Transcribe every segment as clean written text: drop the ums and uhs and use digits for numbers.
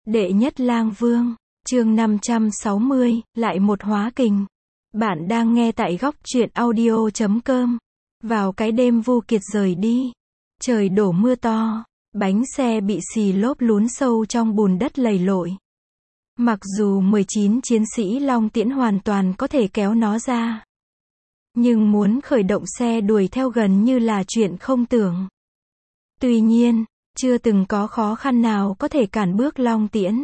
Đệ nhất lang vương, chương 560, lại một hóa kình. Bạn đang nghe tại góc truyện audio.com. Vào cái đêm Vu Kiệt rời đi, trời đổ mưa to, bánh xe bị xì lốp lún sâu trong bùn đất lầy lội. Mặc dù 19 chiến sĩ Long Tiễn hoàn toàn có thể kéo nó ra, nhưng muốn khởi động xe đuổi theo gần như là chuyện không tưởng. Tuy nhiên, chưa từng có khó khăn nào có thể cản bước Long Tiễn.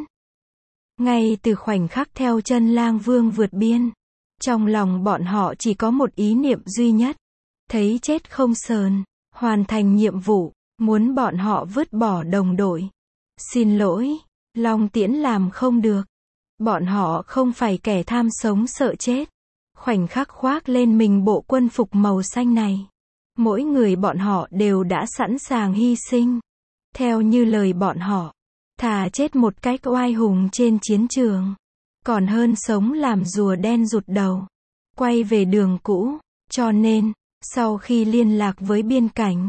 Ngay từ khoảnh khắc theo chân lang vương vượt biên, trong lòng bọn họ chỉ có một ý niệm duy nhất. Thấy chết không sờn, hoàn thành nhiệm vụ, muốn bọn họ vứt bỏ đồng đội. Xin lỗi, Long Tiễn làm không được. Bọn họ không phải kẻ tham sống sợ chết. Khoảnh khắc khoác lên mình bộ quân phục màu xanh này, mỗi người bọn họ đều đã sẵn sàng hy sinh. Theo như lời bọn họ, thà chết một cách oai hùng trên chiến trường, còn hơn sống làm rùa đen rụt đầu, quay về đường cũ. Cho nên, sau khi liên lạc với biên cảnh,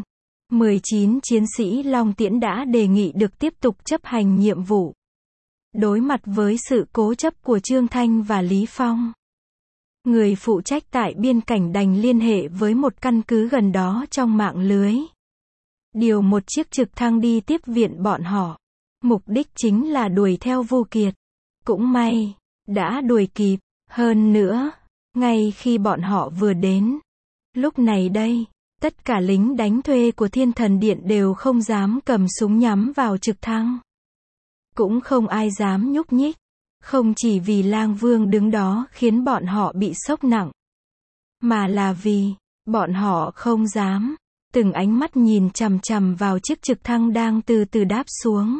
19 chiến sĩ Long Tiễn đã đề nghị được tiếp tục chấp hành nhiệm vụ. Đối mặt với sự cố chấp của Trương Thanh và Lý Phong, người phụ trách tại biên cảnh đành liên hệ với một căn cứ gần đó trong mạng lưới, điều một chiếc trực thăng đi tiếp viện bọn họ. Mục đích chính là đuổi theo Vu Kiệt. Cũng may, đã đuổi kịp. Hơn nữa, ngay khi bọn họ vừa đến, lúc này đây, tất cả lính đánh thuê của Thiên Thần Điện đều không dám cầm súng nhắm vào trực thăng. Cũng không ai dám nhúc nhích. Không chỉ vì lang vương đứng đó khiến bọn họ bị sốc nặng, mà là vì bọn họ không dám từng ánh mắt nhìn chằm chằm vào chiếc trực thăng đang từ từ đáp xuống.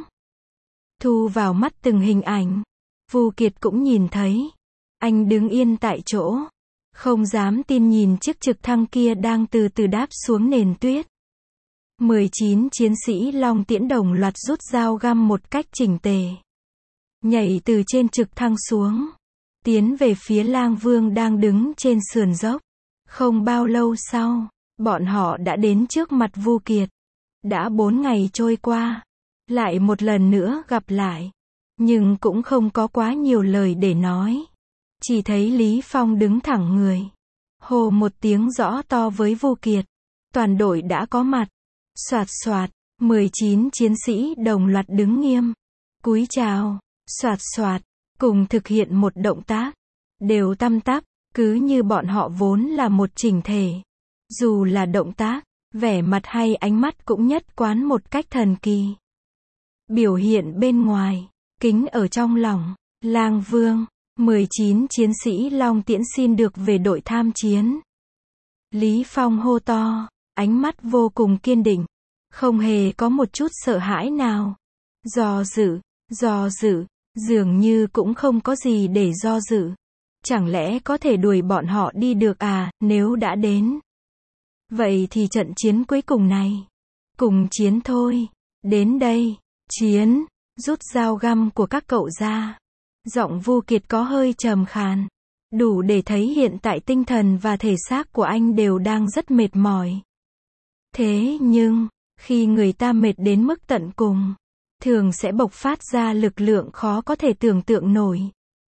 Thu vào mắt từng hình ảnh, Vu Kiệt cũng nhìn thấy. Anh đứng yên tại chỗ, không dám tin nhìn chiếc trực thăng kia đang từ từ đáp xuống nền tuyết. 19 chiến sĩ Long Tiễn đồng loạt rút dao găm một cách chỉnh tề, nhảy từ trên trực thăng xuống, tiến về phía lang vương đang đứng trên sườn dốc. Không bao lâu sau, bọn họ đã đến trước mặt Vu Kiệt. Đã 4 ngày trôi qua, lại một lần nữa gặp lại, nhưng cũng không có quá nhiều lời để nói. Chỉ thấy Lý Phong đứng thẳng người, hô một tiếng rõ to với Vu Kiệt. Toàn đội đã có mặt. Soạt soạt, 19 chiến sĩ đồng loạt đứng nghiêm, cúi chào, soạt soạt, cùng thực hiện một động tác, đều tăm tắp, cứ như bọn họ vốn là một chỉnh thể. Dù là động tác, vẻ mặt hay ánh mắt cũng nhất quán một cách thần kỳ. Biểu hiện bên ngoài, kính ở trong lòng. Lang vương, 19 chiến sĩ Long Tiễn xin được về đội tham chiến. Lý Phong hô to, ánh mắt vô cùng kiên định, không hề có một chút sợ hãi nào. Do dự, dường như cũng không có gì để do dự. Chẳng lẽ có thể đuổi bọn họ đi được à, nếu đã đến. Vậy thì trận chiến cuối cùng này, cùng chiến thôi. Đến đây, chiến, rút dao găm của các cậu ra. Giọng Vu Kiệt có hơi trầm khàn, đủ để thấy hiện tại tinh thần và thể xác của anh đều đang rất mệt mỏi. Thế nhưng, khi người ta mệt đến mức tận cùng, thường sẽ bộc phát ra lực lượng khó có thể tưởng tượng nổi.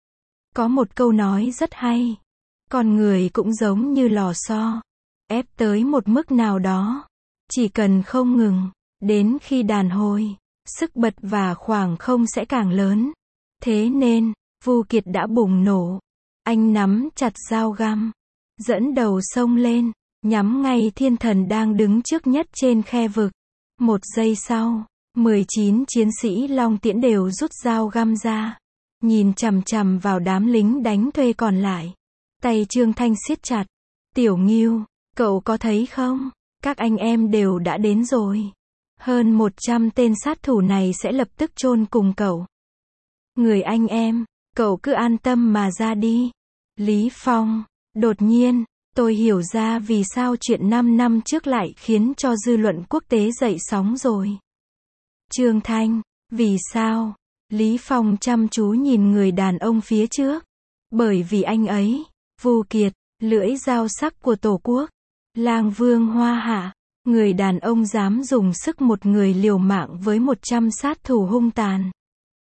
Có một câu nói rất hay, con người cũng giống như lò xo, ép tới một mức nào đó, chỉ cần không ngừng, đến khi đàn hồi, sức bật và khoảng không sẽ càng lớn. Thế nên, Vu Kiệt đã bùng nổ. Anh nắm chặt dao găm, dẫn đầu xông lên, nhắm ngay thiên thần đang đứng trước nhất trên khe vực. Một giây sau, 19 chiến sĩ Long Tiễn đều rút dao găm ra, nhìn chằm chằm vào đám lính đánh thuê còn lại. Tay Trương Thanh siết chặt. Tiểu Ngưu, cậu có thấy không? Các anh em đều đã đến rồi. Hơn 100 tên sát thủ này sẽ lập tức chôn cùng cậu. Người anh em, cậu cứ an tâm mà ra đi. Lý Phong, đột nhiên, tôi hiểu ra vì sao chuyện 5 năm trước lại khiến cho dư luận quốc tế dậy sóng rồi. Trương Thanh, vì sao? Lý Phong chăm chú nhìn người đàn ông phía trước. Bởi vì anh ấy, Vu Kiệt, lưỡi dao sắc của Tổ quốc, lang vương Hoa Hạ, người đàn ông dám dùng sức một người liều mạng với 100 sát thủ hung tàn.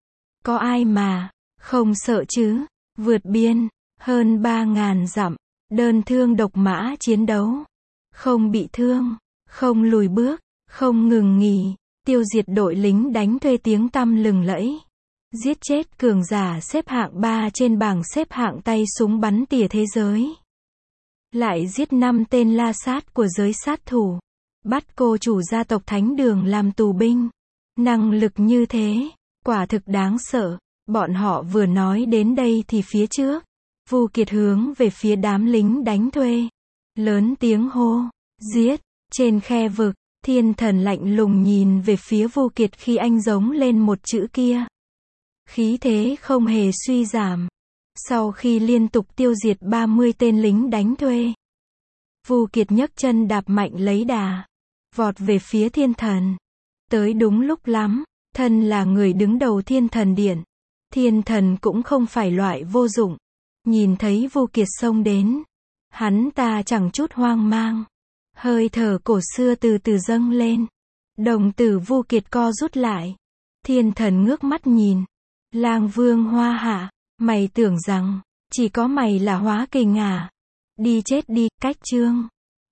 Có ai mà không sợ chứ? Vượt biên hơn 3.000 dặm, đơn thương độc mã chiến đấu, không bị thương, không lùi bước, không ngừng nghỉ, tiêu diệt đội lính đánh thuê tiếng tăm lừng lẫy, giết chết cường giả xếp hạng 3 trên bảng xếp hạng tay súng bắn tỉa thế giới. Lại giết 5 tên la sát của giới sát thủ, bắt cô chủ gia tộc Thánh Đường làm tù binh. Năng lực như thế, quả thực đáng sợ. Bọn họ vừa nói đến đây thì phía trước, Vu Kiệt hướng về phía đám lính đánh thuê, lớn tiếng hô, giết. Trên khe vực, Thiên Thần lạnh lùng nhìn về phía Vu Kiệt khi anh giống lên một chữ kia. Khí thế không hề suy giảm. Sau khi liên tục tiêu diệt 30 tên lính đánh thuê, Vu Kiệt nhấc chân đạp mạnh lấy đà, vọt về phía Thiên Thần. Tới đúng lúc lắm, thân là người đứng đầu Thiên Thần Điện, Thiên Thần cũng không phải loại vô dụng. Nhìn thấy Vu Kiệt xông đến, hắn ta chẳng chút hoang mang. Hơi thở cổ xưa từ từ dâng lên. Đồng tử Vu Kiệt co rút lại. Thiên Thần ngước mắt nhìn. Lang Vương Hoa Hạ, mày tưởng rằng chỉ có mày là hóa kình à? Đi chết đi, cách chương.